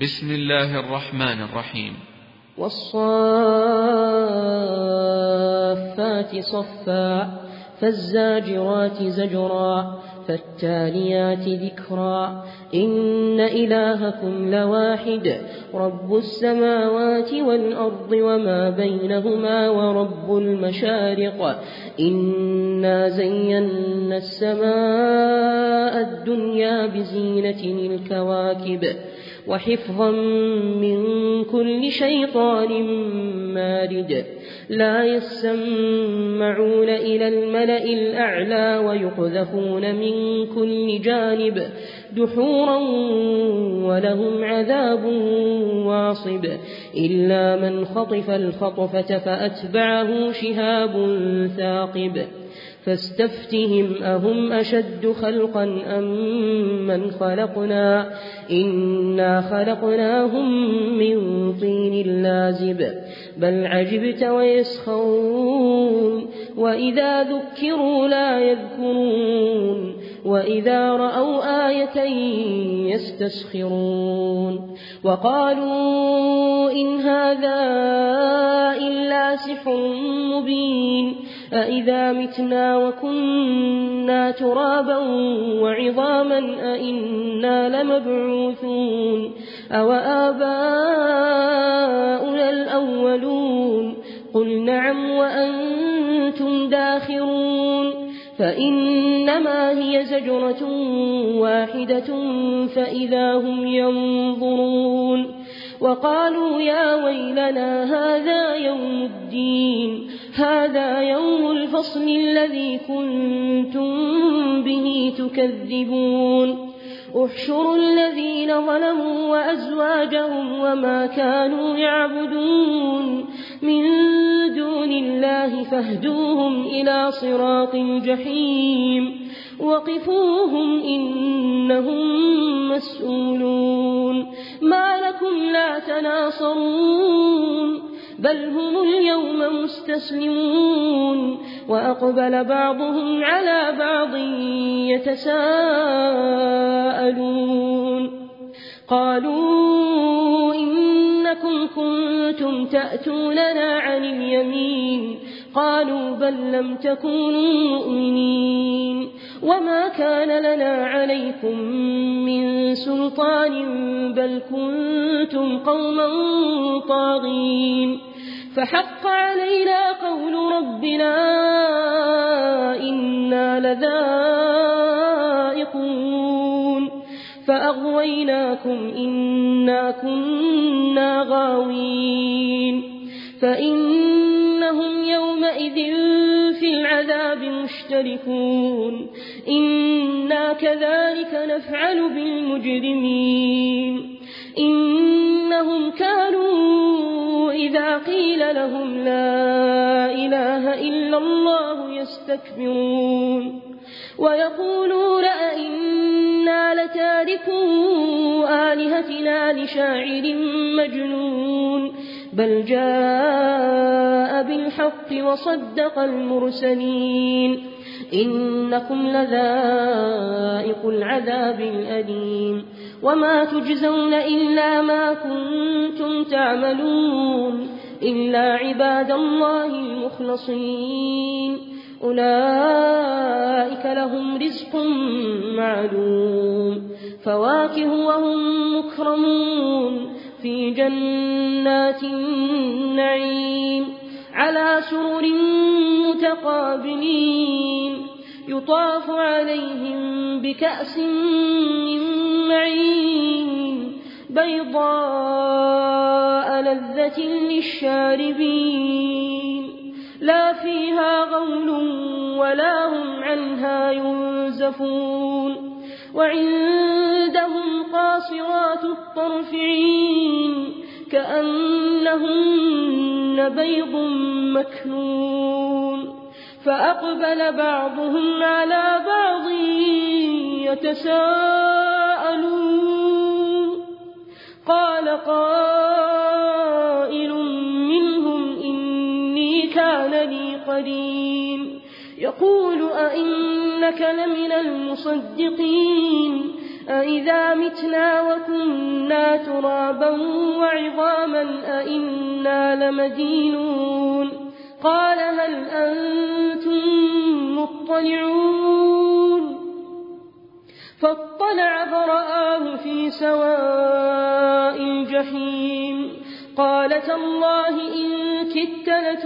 بسم الله الرحمن الرحيم. والصافات صفا فالزاجرات زجرا فالتاليات ذكرا إن إلهكم لواحد رب السماوات والأرض وما بينهما ورب المشارق إنا زينا السماء الدنيا بزينة الكواكب وحفظا من كل شيطان مارد لا يسمعون إلى الملأ الأعلى ويقذفون من كل جانب دحورا ولهم عذاب واصب إلا من خطف الخطفة فأتبعه شهاب ثاقب فاستفتهم أهم أشد خلقا أم من خلقنا إنا خلقناهم من طين لازب بل عجبت ويسخرون وإذا ذكروا لا يذكرون وإذا رأوا آية يستسخرون وقالوا إن هذا إلا سحر مبين أإذا متنا وكنا ترابا وعظاما أإنا لمبعوثون أو آباؤنا الأولون قل نعم وأنتم داخرون فإنما هي زجرة واحدة فإذا هم ينظرون وقالوا يا ويلنا هذا يوم الدين هذا يوم الفصل الذي كنتم به تكذبون احشروا الذين ظلموا وأزواجهم وما كانوا يعبدون من دون الله فاهدوهم إلى صراط الجحيم وقفوهم إنهم مسؤولون ما لكم لا تناصرون بل هم اليوم مستسلمون وأقبل بعضهم على بعض يتساءلون قالوا إنكم كنتم تأتوننا عن اليمين قالوا بل لم تكونوا مؤمنين وما كان لنا عليكم من سلطان بل كنتم قوما طاغين فحق علينا قول ربنا إنا لذائقون فأغويناكم إنا كنا غاوين فإنهم يومئذ في العذاب مشتركون إنا كذلك نفعل بالمجرمين إنهم كانوا إذا قيل لهم لا إله إلا الله يستكبرون ويقولون أئنا لتاركو آلهتنا لشاعر مجنون بل جاء بالحق وصدق المرسلين إنكم لذائق العذاب الأليم وما تجزون إلا ما كنتم تعملون إلا عباد الله المخلصين أولئك لهم رزق معلوم فواكه وهم مكرمون في جنات النعيم على سرر متقابلين يطاف عليهم بكأس من معين بيضاء لذة للشاربين لا فيها غول ولا هم عنها ينزفون وعندهم قاصرات الطرف عين كأنهن بيض مكنون فأقبل بعضهم على بعض يتساءلون قال قائل منهم إني كان لي قرين يقول أئنك لمن المصدقين أإذا متنا وكنا ترابا وعظاما أإنا لمدينون قال هل أنتم مطلعون فاطلع فرآه في سواء الجحيم قال تالله إن كدت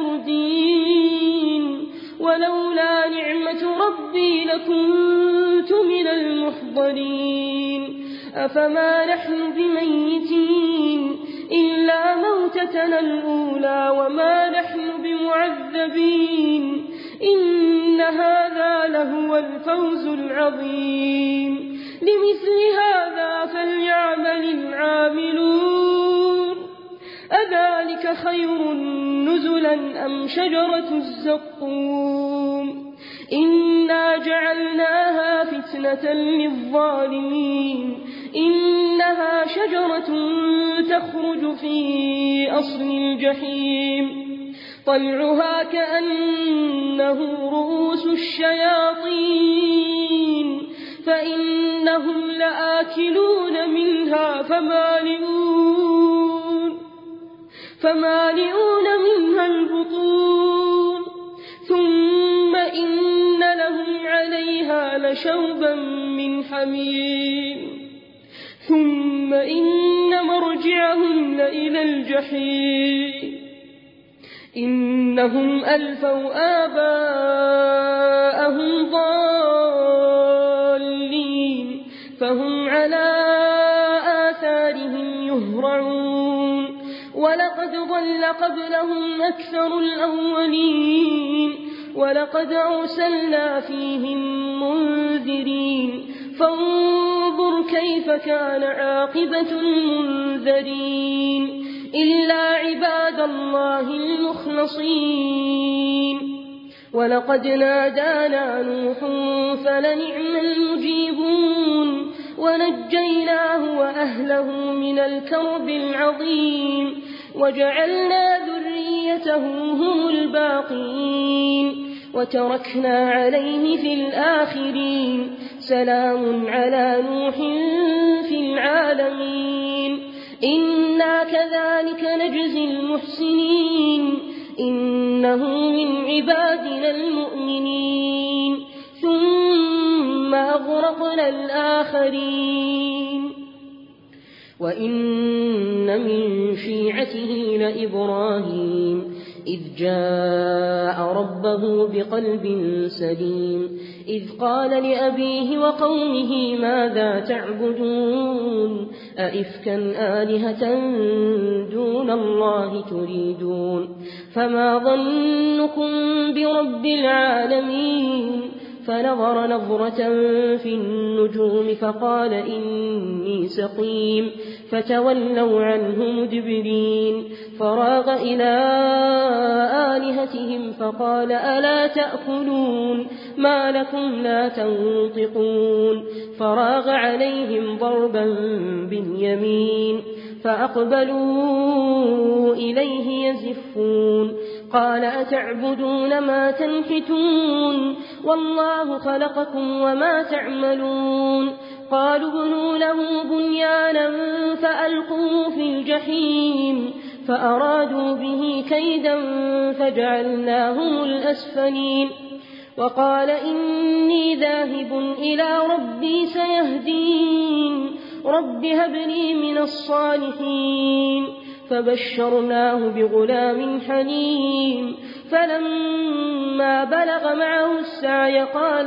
لتردين ولولا نعمة ربي لكنت من المحضرين أفما نحن بميتين إلا موتتنا الأولى وما نحن بمعذبين إن هذا لهو الفوز العظيم لمثل هذا فليعمل العاملون أذلك خير نزلا أم شجرة الزقوم إنا جعلناها فتنة للظالمين إنها شجرة تخرج في أصل الجحيم طلعها كأنه رؤوس الشياطين فإنهم لآكلون منها فمالئون منها البطون ثم إن لهم عليها لشوبا من حميم ثم إن مرجعهم لإلى الجحيم إنهم ألفوا آباءهم ضالين فهم على آثارهم يهرعون ولقد ضل قبلهم أكثر الأولين ولقد أرسلنا فيهم منذرين فانظر كيف كان عاقبة المنذرين إلا عباد الله المخلصين ولقد نادانا نوح فلنعم المجيبون ونجيناه وأهله من الكرب العظيم وجعلنا ذريته هم الباقين وتركنا عليه في الآخرين سلام على نوح في العالمين إنا كذلك نجزي المحسنين إنه من عبادنا المؤمنين ثم أغرقنا الآخرين وإن من شيعته لإبراهيم إذ جاء ربه بقلب سليم إذ قال لأبيه وقومه ماذا تعبدون أئفكا آلهة دون الله تريدون فما ظنكم برب العالمين فنظر نظرة في النجوم فقال إني سقيم فتولوا عنه مدبرين فراغ إلى آلهتهم فقال ألا تأكلون ما لكم لا تنطقون فراغ عليهم ضربا باليمين فأقبلوا إليه يزفون قال أتعبدون ما تنحتون والله خلقكم وما تعملون قالوا ابنوا له بنيانا فألقوه في الجحيم فأرادوا به كيدا فجعلناهم الأسفلين وقال إني ذاهب إلى ربي سيهدين رب هب لي من الصالحين فبشرناه بغلام حليم فلما بلغ معه السعي قال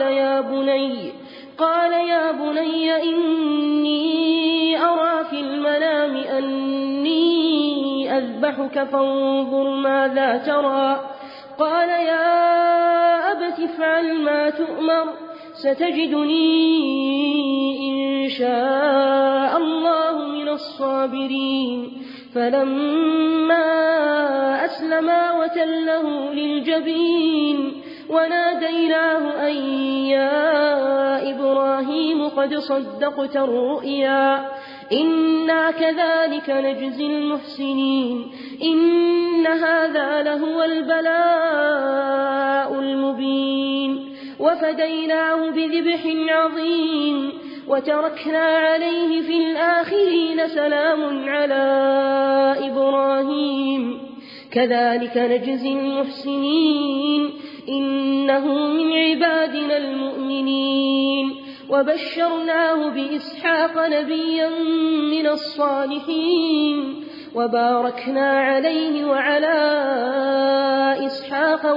يا بني إني أرى في المنام أني أذبحك فانظر ماذا ترى قال يا أبت افعل ما تؤمر ستجدني إن شاء الله من الصابرين فلما أسلما وتله للجبين وناديناه أن يا إبراهيم قد صدقت الرؤيا إنا كذلك نجزي المحسنين إن هذا لهو البلاء المبين وفديناه بذبح عظيم وتركنا عليه في الآخرين سلام على إبراهيم كذلك نجزي المحسنين إنه من عبادنا المؤمنين وبشرناه بإسحاق نبيا من الصالحين وباركنا عليه وعلى إسحاق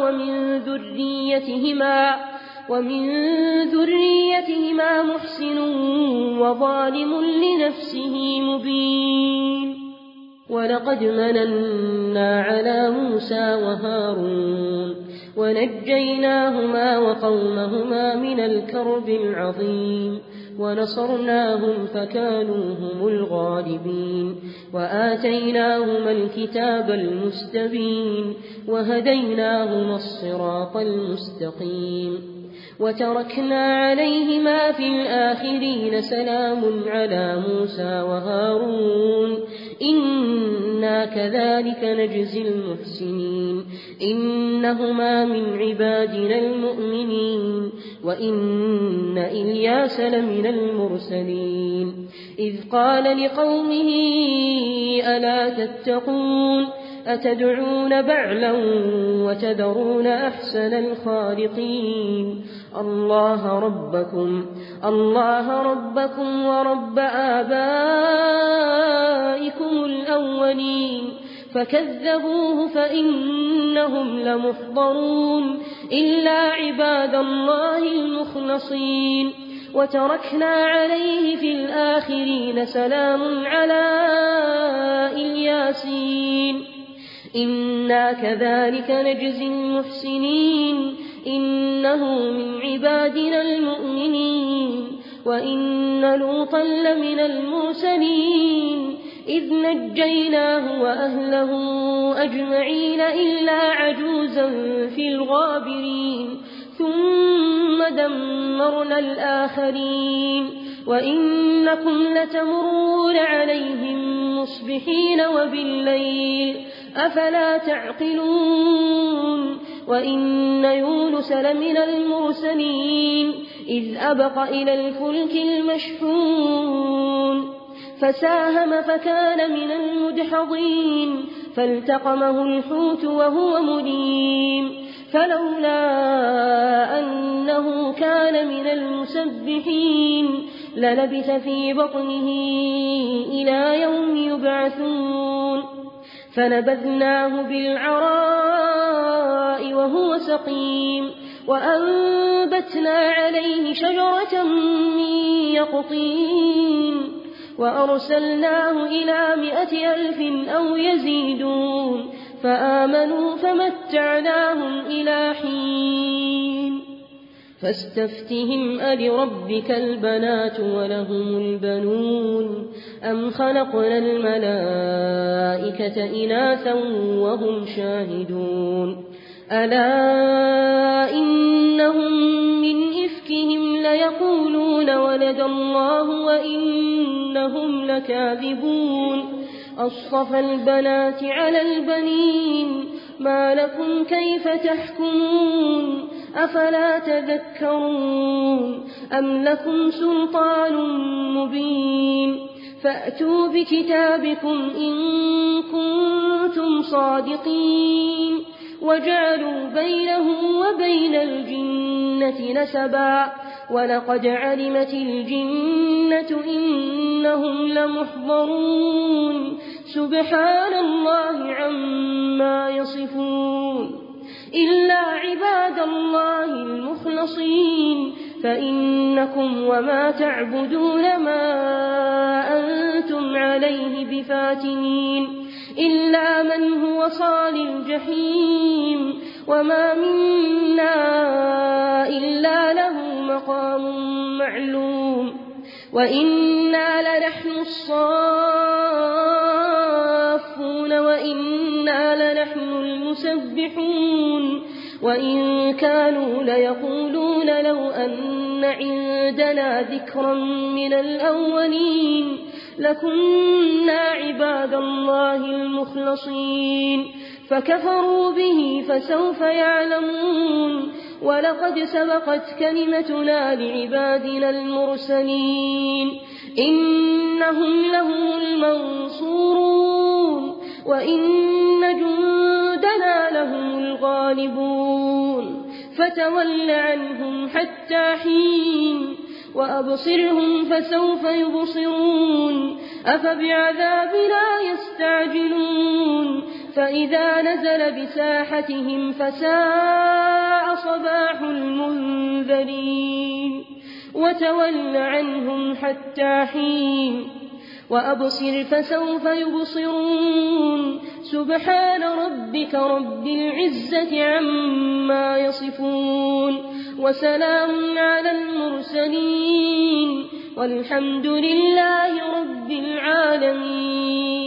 ومن ذريتهما محسن وظالم لنفسه مبين ولقد مننا على موسى وهارون ونجيناهما وقومهما من الكرب العظيم ونصرناهم فكانوا هم الغالبين وآتيناهما الكتاب المستبين وهديناهما الصراط المستقيم وتركنا عليهما في الآخرين سلام على موسى وهارون إنا كذلك نجزي المحسنين إنهما من عبادنا المؤمنين وإن إلياس لمن المرسلين إذ قال لقومه ألا تتقون أتدعون بعلا وتذرون أحسن الخالقين الله ربكم ورب آبائكم الأولين فكذبوه فإنهم لمحضرون إلا عباد الله المخلصين وتركنا عليه في الآخرين سلام على الياسين إنا كذلك نجزي المحسنين إنه من عبادنا المؤمنين وإن لوطا لمن المرسلين إذ نجيناه وأهله أجمعين إلا عجوزا في الغابرين ثم دمرنا الآخرين وإنكم لتمرون عليهم مصبحين وبالليل أفلا تعقلون وإن يونس لمن المرسلين إذ أبق إلى الفلك المشحون فساهم فكان من المدحضين فالتقمه الحوت وهو مليم فلولا أنه كان من المسبحين للبث في بطنه إلى يوم يبعثون فنبذناه بالعراء وهو سقيم وأنبتنا عليه شجرة من يقطين وأرسلناه إلى 100,000 أو يزيدون فآمنوا فمتعناهم إلى حين فاستفتهم ألربك البنات ولهم البنون أم خلقنا الملائكة إناثا وهم شاهدون ألا إنهم من إفكهم ليقولون ولد الله وإنهم لكاذبون أصطفى البنات على البنين ما لكم كيف تحكمون أفلا تذكرون أم لكم سلطان مبين فأتوا بكتابكم إن كنتم صادقين وجعلوا بينه وبين الجنة نسبا ولقد علمت الجنة إنهم لمحضرون سبحان الله عما يصفون إلا عباد الله المخلصين فإنكم وما تعبدون ما أنتم عليه بفاتنين إلا من هو صال الجحيم وما منا إلا له مقام معلوم وإنا لنحن الصافون وإنا لنحن المسبحون وإن كانوا ليقولون لو أن عندنا ذكرا من الأولين لكنا عباد الله المخلصين فكفروا به فسوف يعلمون ولقد سبقت كلمتنا لعبادنا المرسلين إنهم لهم المنصورون وإن جندنا لهم الغالبون فتول عنهم حتى حين وأبصرهم فسوف يبصرون أفبعذابنا يستعجلون فإذا نزل بساحتهم فساء صباح المنذرين وتول عنهم حتى حين وأبصر فسوف يبصرون سبحان ربك رب العزة عما يصفون وسلام على المرسلين والحمد لله رب العالمين.